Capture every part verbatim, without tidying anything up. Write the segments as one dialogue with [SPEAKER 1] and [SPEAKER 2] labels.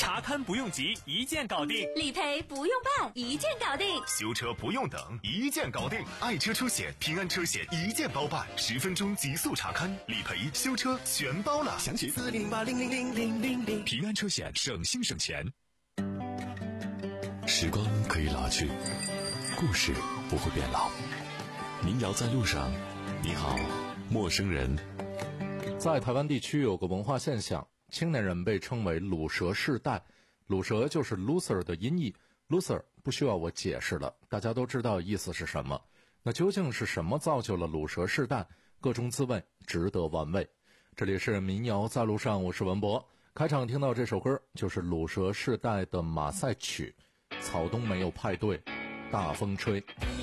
[SPEAKER 1] 查勘不用急，一键搞定；
[SPEAKER 2] 理赔不用办，一键搞定；
[SPEAKER 3] 修车不用等，一键搞定。爱车车险、平安车险一键包办，十分钟极速查勘、理赔、修车全包了。详情四零八零零零零零零。平安车险，省心省钱。
[SPEAKER 4] 时光可以老去，故事不会变老。民谣在路上，你好，陌生人。
[SPEAKER 5] 在台湾地区有个文化现象，青年人被称为鲁蛇世代，鲁蛇就是 loser 的音译， loser 不需要我解释了，大家都知道意思是什么。那究竟是什么造就了鲁蛇世代？各种滋味值得玩味。这里是民谣在路上，我是文博。开场听到这首歌就是鲁蛇世代的马赛曲，草东没有派对，大风吹。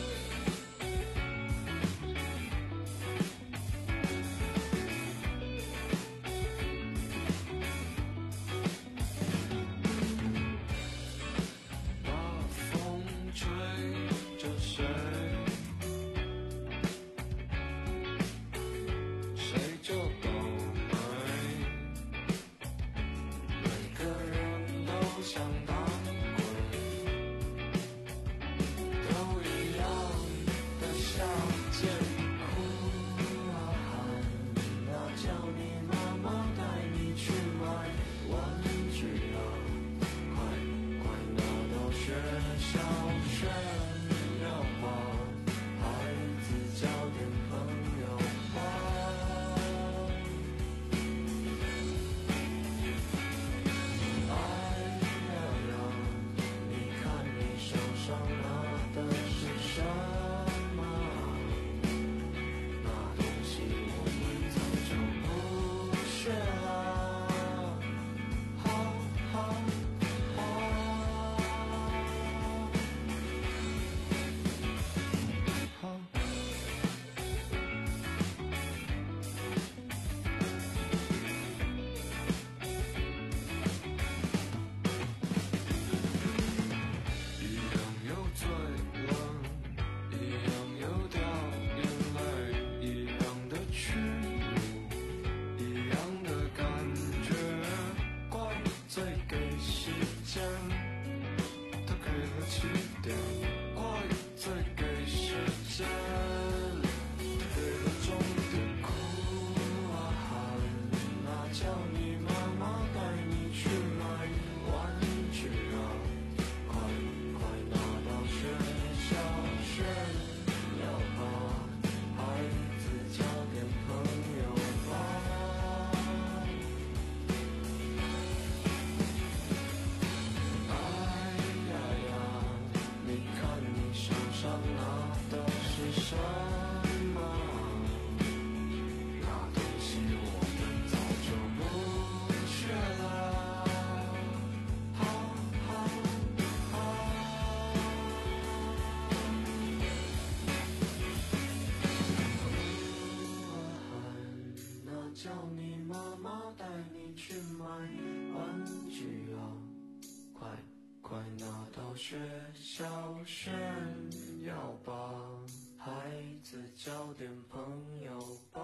[SPEAKER 6] 学校炫耀吧，孩子交点朋友吧。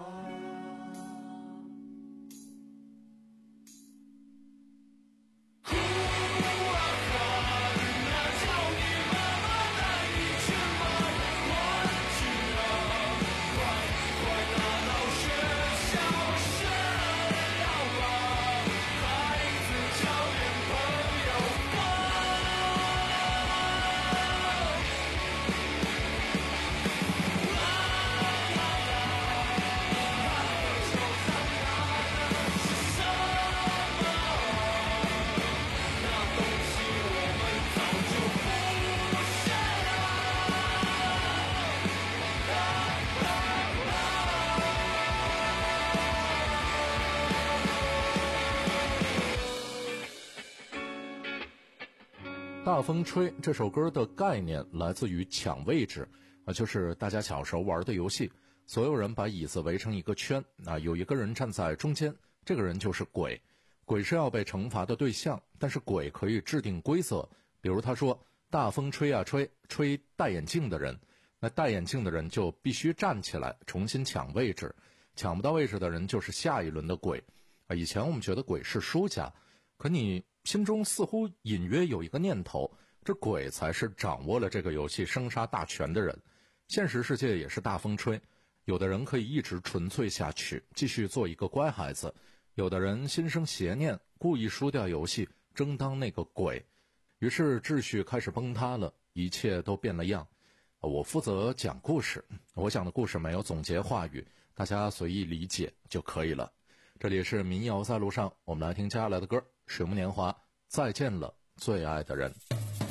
[SPEAKER 5] 大风吹这首歌的概念来自于抢位置啊，就是大家小时候玩的游戏，所有人把椅子围成一个圈啊，有一个人站在中间，这个人就是鬼。鬼是要被惩罚的对象，但是鬼可以制定规则，比如他说大风吹啊吹，吹戴眼镜的人，那戴眼镜的人就必须站起来重新抢位置，抢不到位置的人就是下一轮的鬼啊。以前我们觉得鬼是输家，可你心中似乎隐约有一个念头，这鬼才是掌握了这个游戏生杀大权的人。现实世界也是大风吹，有的人可以一直纯粹下去，继续做一个乖孩子，有的人心生邪念，故意输掉游戏，争当那个鬼。于是秩序开始崩塌了，一切都变了样。我负责讲故事，我讲的故事没有总结话语，大家随意理解就可以了。这里是民谣在路上，我们来听接下来的歌，水木年华，再见了最爱的人。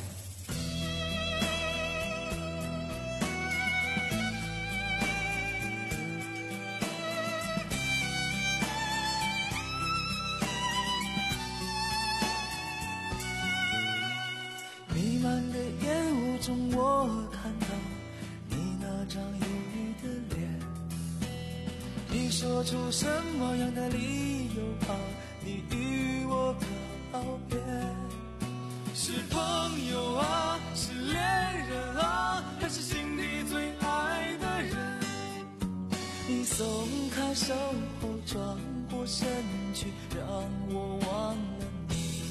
[SPEAKER 6] 弥漫的烟雾中，我看到你那张忧郁的脸。你说出什么样的理由啊？你与我告别，是朋友啊，是恋人啊，还是心底最爱的人？你松开手后转过身去，让我忘了你。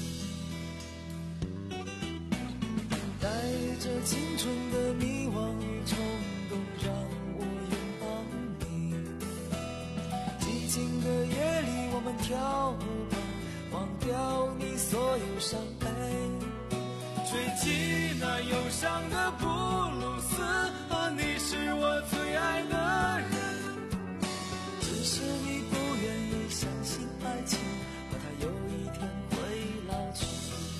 [SPEAKER 6] 带着青春的迷惘与冲动，让我拥抱你。寂静的夜里，我们跳舞吧，忘掉你所有伤悲，吹起那忧伤的布鲁斯啊，你是我最爱的人。只是你不愿意相信爱情，怕它有一天会老去。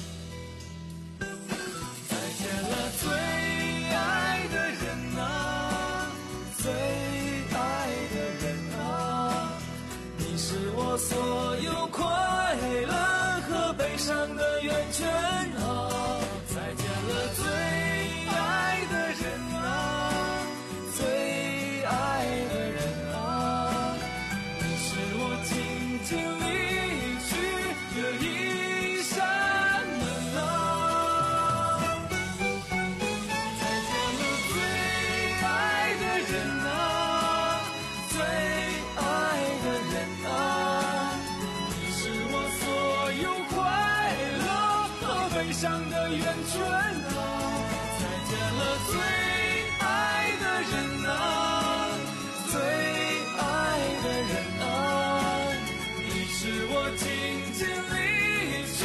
[SPEAKER 6] 再见了最爱的人啊，最爱的人啊，你是我所有快乐和悲伤的源泉啊。再见了最爱的人啊，最爱的人啊，你是我紧紧离去的一扇门啊。再见了最爱的人啊，最爱的人啊，你是我所有快乐和悲伤的源泉啊。再见了最爱的人啊，最爱的人啊，你是我紧紧离去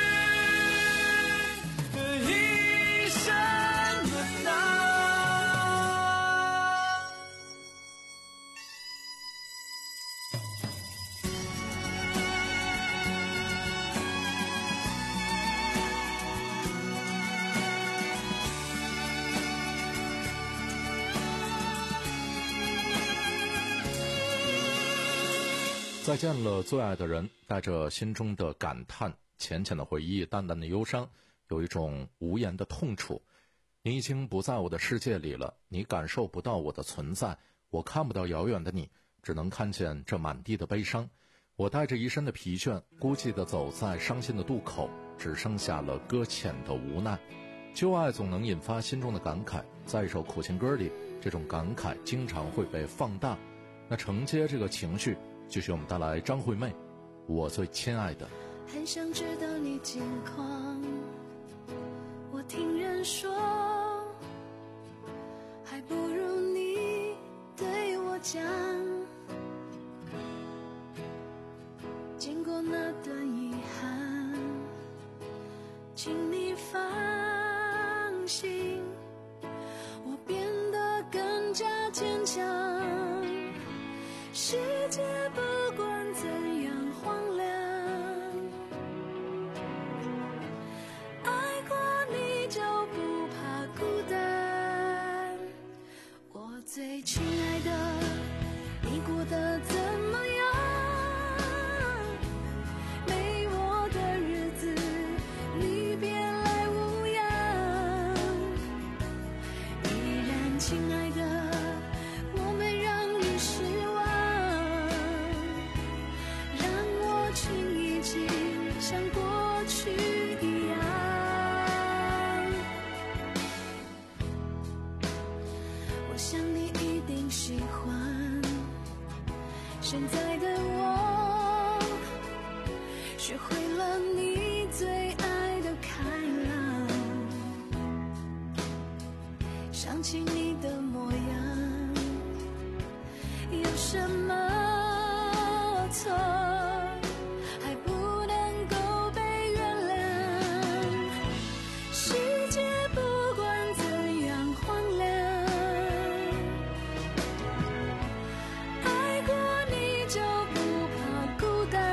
[SPEAKER 6] 的一扇门啊。
[SPEAKER 5] 再见了最爱的人，带着心中的感叹，浅浅的回忆，淡淡的忧伤，有一种无言的痛楚。你已经不在我的世界里了，你感受不到我的存在，我看不到遥远的你，只能看见这满地的悲伤。我带着一身的疲倦，孤寂地走在伤心的渡口，只剩下了搁浅的无奈。旧爱总能引发心中的感慨，在一首苦情歌里，这种感慨经常会被放大。那承接这个情绪，继续我们带来张惠妹，我最亲爱的。
[SPEAKER 7] 很想知道你近况，我听人说，还不如你对我讲。经过那段遗憾，请你放心，我变得更加坚强。世界不管怎样荒凉，爱过你就不怕孤单。我最亲爱的，你过得怎么样？没我的日子，你别来无恙。依然亲爱的，我没让你失望。像过去一样，我想你一定喜欢现在的我，学会了你最想起你的模样，有什么错还不能够被原谅？世界不管怎样荒凉，爱过你就不怕孤单。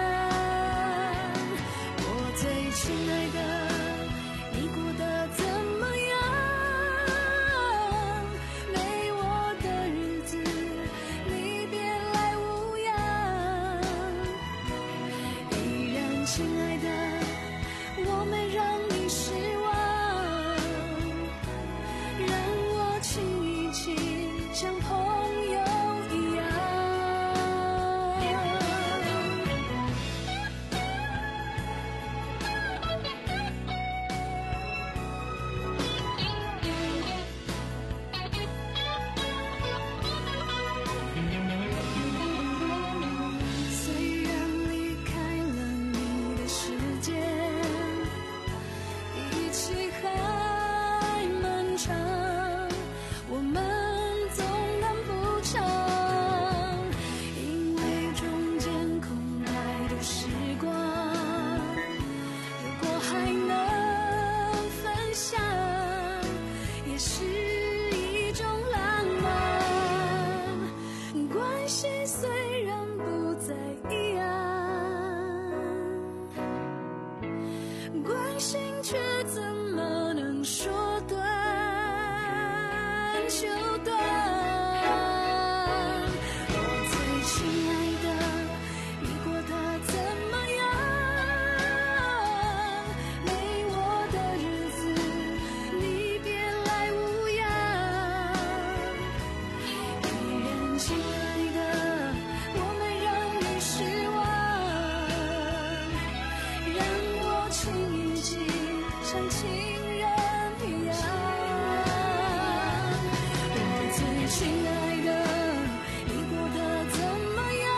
[SPEAKER 7] 我最亲爱的，你过得怎么样？没我的日子，你别来无恙。依然亲爱的，我没让你失望，让我亲一亲，像朋友一样。虽然离开了你的世界，一起还漫长，我们总谈不长，因为中间空白的时光，如果还能分享，也是一种浪漫。关系虽然不再一样，关心却怎么能说断就断？我最亲爱的，你过得怎么样？没我的日子，你别来无恙。依然亲爱的，我没让你失望，让我亲一亲，像情人一样。我最亲爱的，你过得怎么样？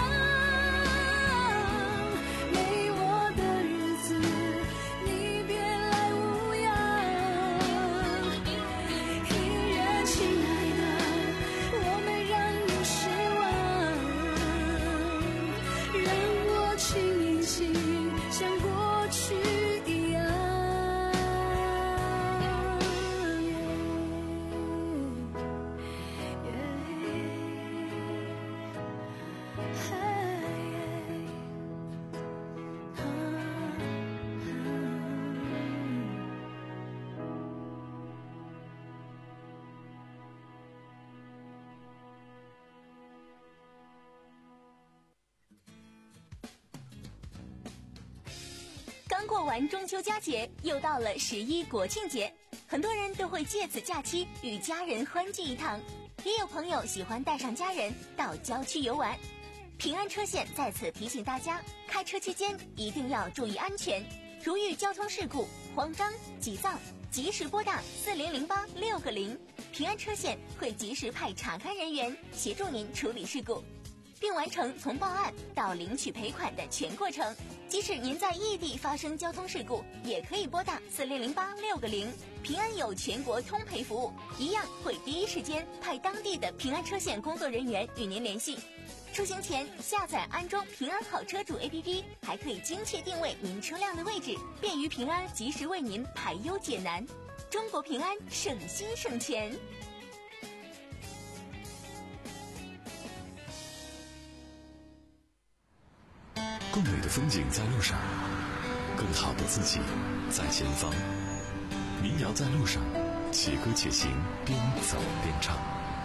[SPEAKER 7] 没我的日子，你别来无恙。依然亲爱的，我没让你失望，让我亲一亲，像过去一样。
[SPEAKER 2] 刚过完中秋佳节，又到了十一国庆节，很多人都会借此假期与家人欢聚一堂，也有朋友喜欢带上家人到郊区游玩。平安车险在此提醒大家，开车期间一定要注意安全，如遇交通事故、慌张、急躁，及时拨打四零零八六个零，平安车险会及时派查看人员协助您处理事故，并完成从报案到领取赔款的全过程。即使您在异地发生交通事故，也可以拨打四零零八六个零，平安有全国通赔服务，一样会第一时间派当地的平安车险工作人员与您联系。出行前下载安装平安好车主 A P P， 还可以精确定位您车辆的位置，便于平安及时为您排忧解难。中国平安，省心省钱。
[SPEAKER 4] 更美的风景在路上，更好的自己在前方。民谣在路上，且歌且行，边走边唱。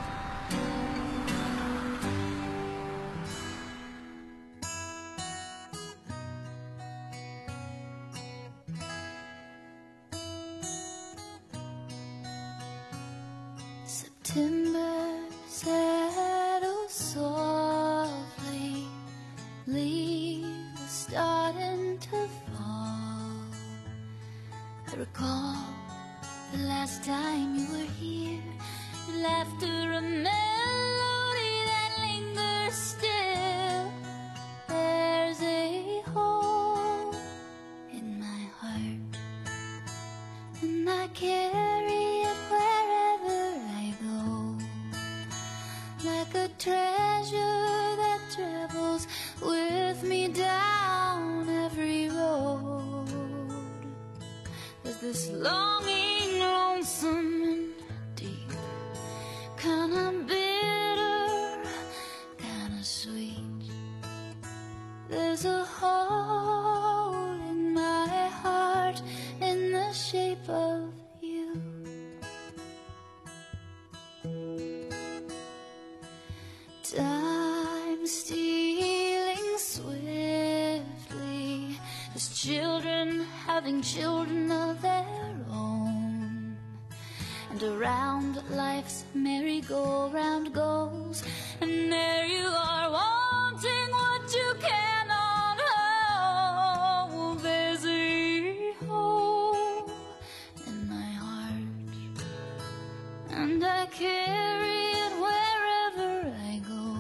[SPEAKER 7] September settles softly, leaves starting to fall. I recall the last time you were here, your laughter a melody that lingers still. There's a hole in my heart, and I carry it wherever I go. this longing, lonesome and deep, kinda bitter, kinda sweet. There's a hole in my heart in the shape of you. Time stealing swiftly, as children having children of their own, and around life's merry-go-round goes, and there you are wanting what you cannot hold. There's a hole in my heart, and I carry it wherever I go,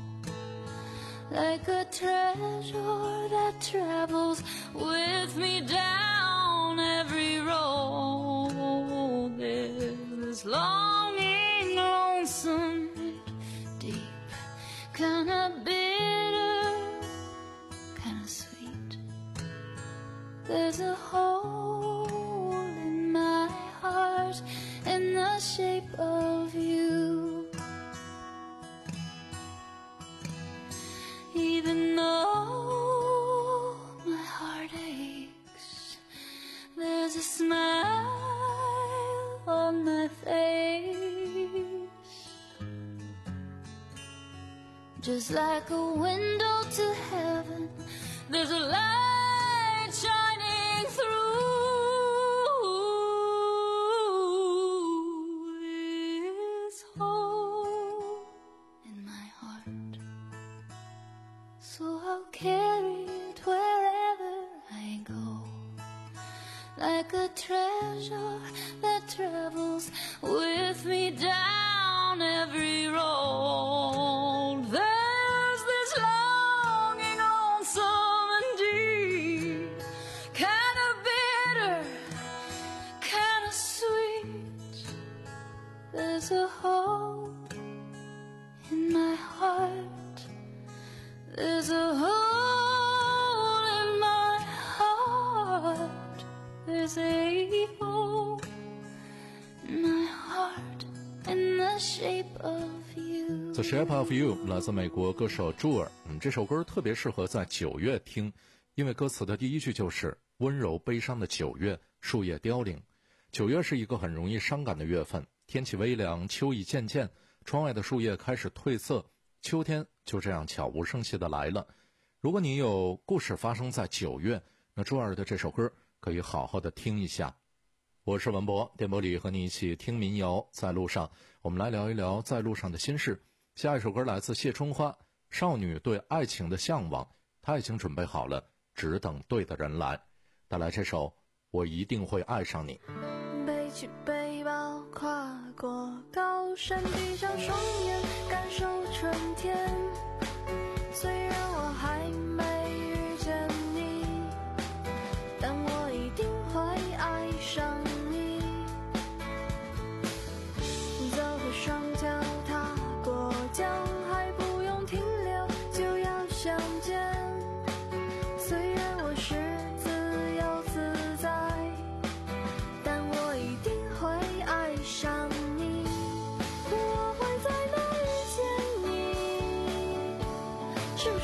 [SPEAKER 7] like a treasure that travels with me down every road. There's longing, lonesome and deep, kinda bitter, kinda sweet. There's a hole in my heart in the shape of you. Even though my heart aches, there's a smile on my face, just like a window to heaven. There's a light shining through this hole in my heart. So I'll carry it wherever I go, like a treasure that travels with me down every road. There's this longing, lonesome and deep, kinda bitter, kinda sweet. There's a hole in my heart, there's a hole in my heart, there's a hole in my heart in the shape of you.
[SPEAKER 5] The Shape of You 来自美国歌手朱尔。嗯，这首歌特别适合在九月听，因为歌词的第一句就是温柔悲伤的九月，树叶凋零。九月是一个很容易伤感的月份，天气微凉，秋意渐渐，窗外的树叶开始褪色，秋天就这样悄无声息的来了。如果你有故事发生在九月，那朱尔的这首歌可以好好的听一下。我是文博，电波里和你一起听民谣，在路上，我们来聊一聊在路上的心事。下一首歌来自谢春花，少女对爱情的向往，她已经准备好了，只等对的人来。带来这首《我一定会爱上你》。
[SPEAKER 7] 背起背包，跨过高山，闭上双眼，感受春天。虽然我还没遇见你，但我一定会爱上你。走过双脚，踏过江，还不用停留，就要相见。虽然我是自由自在，但我一定会爱上你。我会在哪遇见你？是不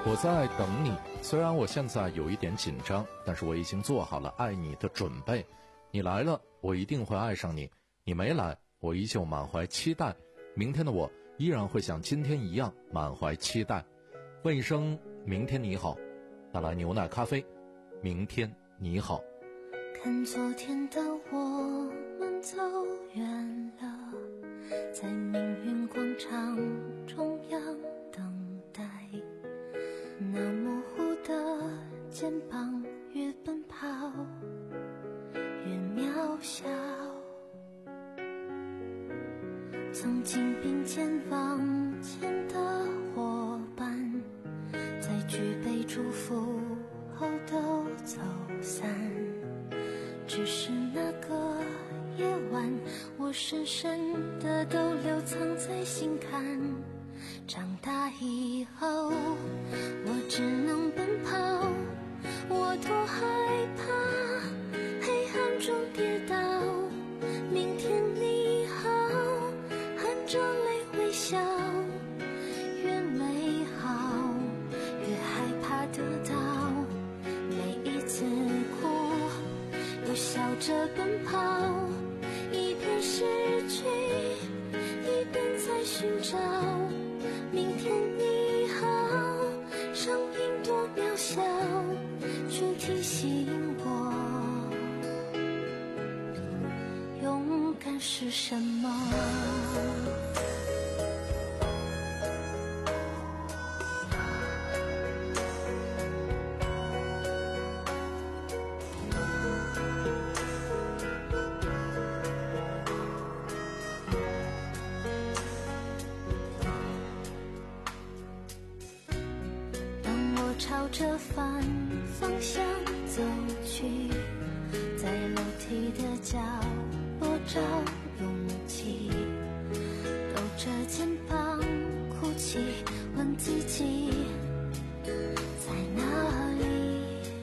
[SPEAKER 5] 我在等你，虽然我现在有一点紧张，但是我已经做好了爱你的准备。你来了，我一定会爱上你；你没来，我依旧满怀期待。明天的我依然会像今天一样满怀期待。问一声明天你好，带来牛奶咖啡。明天你好。
[SPEAKER 7] 看昨天的我们走远了，在命运广场中央等待，那模糊的肩膀越奔跑越渺小，曾经并肩往前的伙伴，在举杯祝福后都走散，只是那个夜晚，我深深的都留藏在心坎。长大以后，我只能奔跑，我多害怕黑暗中跌倒。明天你好，含着泪微笑，越美好越害怕得到，每一次哭又笑着奔跑，一边失去一边在寻找。明天你好，声音多渺小，却提醒我勇敢是什么。朝着反方向走去，在楼梯的角落找勇气，抖着肩膀哭泣，问自己在哪里。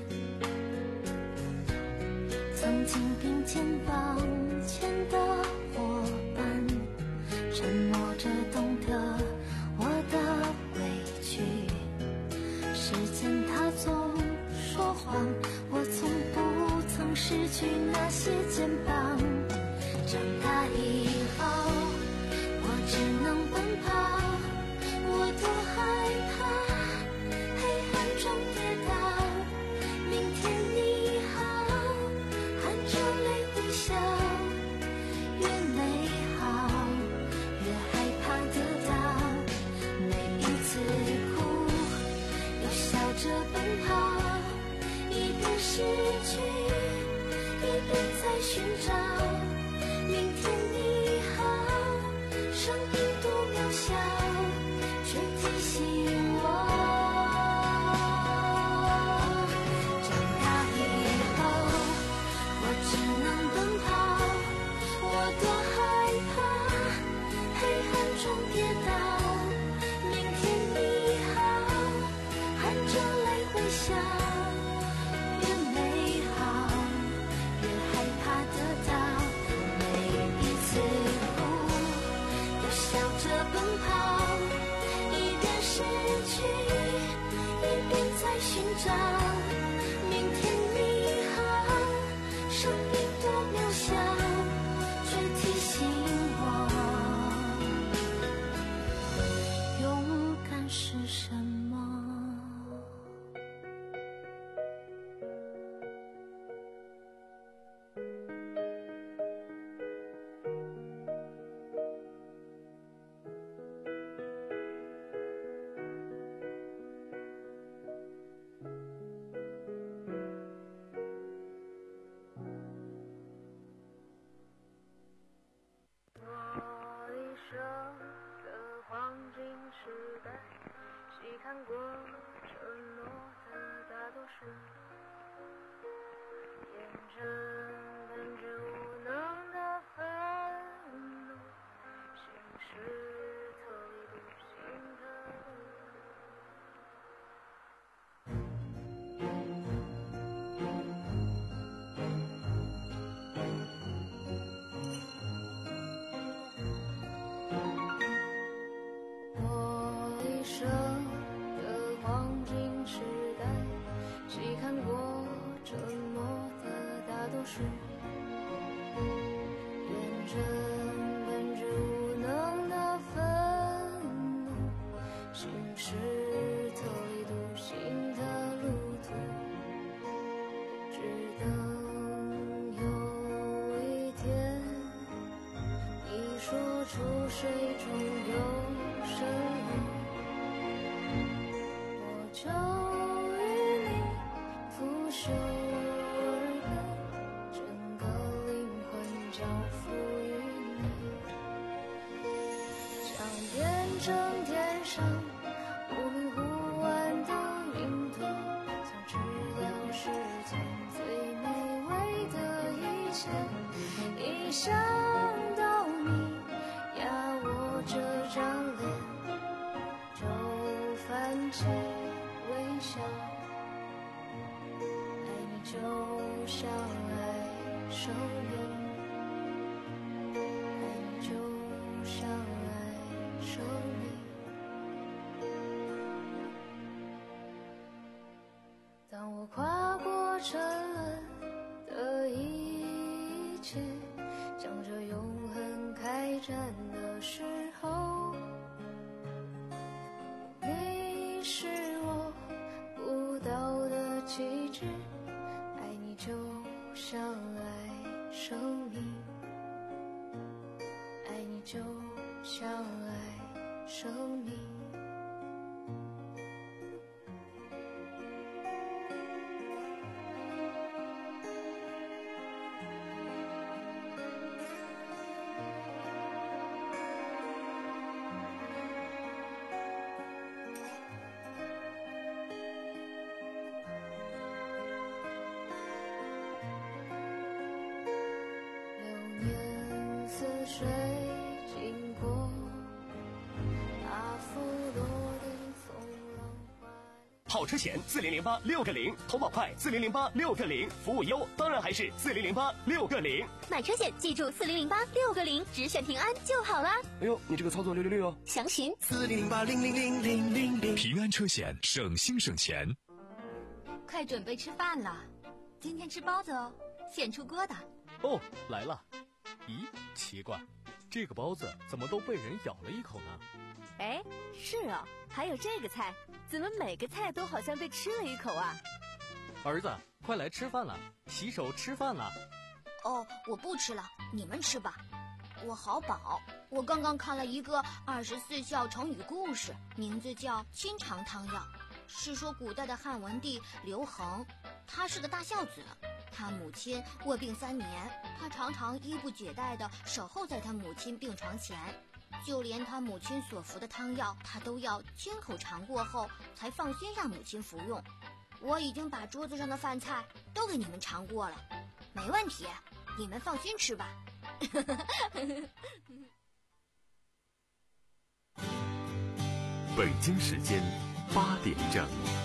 [SPEAKER 7] 曾经并肩往前的伙伴，沉默着懂得我的委屈，时间它总说谎，我从不曾失去那些肩膀。长大以后，我只能奔跑，我多害怕黑暗中跌倒。明天你好，含着泪微笑，越美好越害怕得到，每一次哭又笑着奔跑，一边失去一边在寻找。明天你好，声音多渺小，却提醒我长大以后我只能奔跑，我多害怕黑暗中跌倒。明天你好，含着泪微笑，越美好越害怕得到，每一次哭又笑着奔跑，一边失去一边在寻找。明天你好，声音多渺小，却提醒我勇敢是什么。
[SPEAKER 8] 我一生的黄金时代，细看过承诺的大多数，眼睁瞪着无能的愤怒，心事透一股心疼。我一生的黄金出水中有生命，我就与你拂袖而奔，整个灵魂交付于你，想变成天上忽明忽暗的云朵，想知道世间最美味的一切，一想到你呀，我这张脸就泛起微笑，爱你就像爱生命，爱你就像爱生命。当我跨过沉沦的一切，向着永恒开战的时候，你是我不到的旗帜，爱你就像爱生命，爱你就像爱生命。似水经过那拂落的风浪花。
[SPEAKER 1] 跑车险四零零八六个零，投保快四零零八六个零，服务优当然还是四零零八六个零。
[SPEAKER 2] 买车险记住四零零八六个零，只选平安就好啦。
[SPEAKER 1] 哎呦，你这个操作六六六哦！
[SPEAKER 2] 详询
[SPEAKER 3] 四零零八零零零零零零。
[SPEAKER 4] 平安车险，省心省钱。
[SPEAKER 9] 快准备吃饭了，今天吃包子哦，现出锅的。
[SPEAKER 1] 哦，来了。咦，奇怪，这个包子怎么都被人咬了一口呢？
[SPEAKER 10] 哎，是哦，还有这个菜，怎么每个菜都好像被吃了一口啊？
[SPEAKER 1] 儿子，快来吃饭了，洗手吃饭了。
[SPEAKER 9] 哦，我不吃了，你们吃吧，我好饱。我刚刚看了一个二十四孝成语故事，名字叫《清肠汤药》，是说古代的汉文帝刘恒，他是个大孝子。他母亲卧病三年，他常常衣不解带地守候在他母亲病床前，就连他母亲所服的汤药，他都要亲口尝过后才放心让母亲服用。我已经把桌子上的饭菜都给你们尝过了，没问题，你们放心吃吧。
[SPEAKER 3] 北京时间八点整。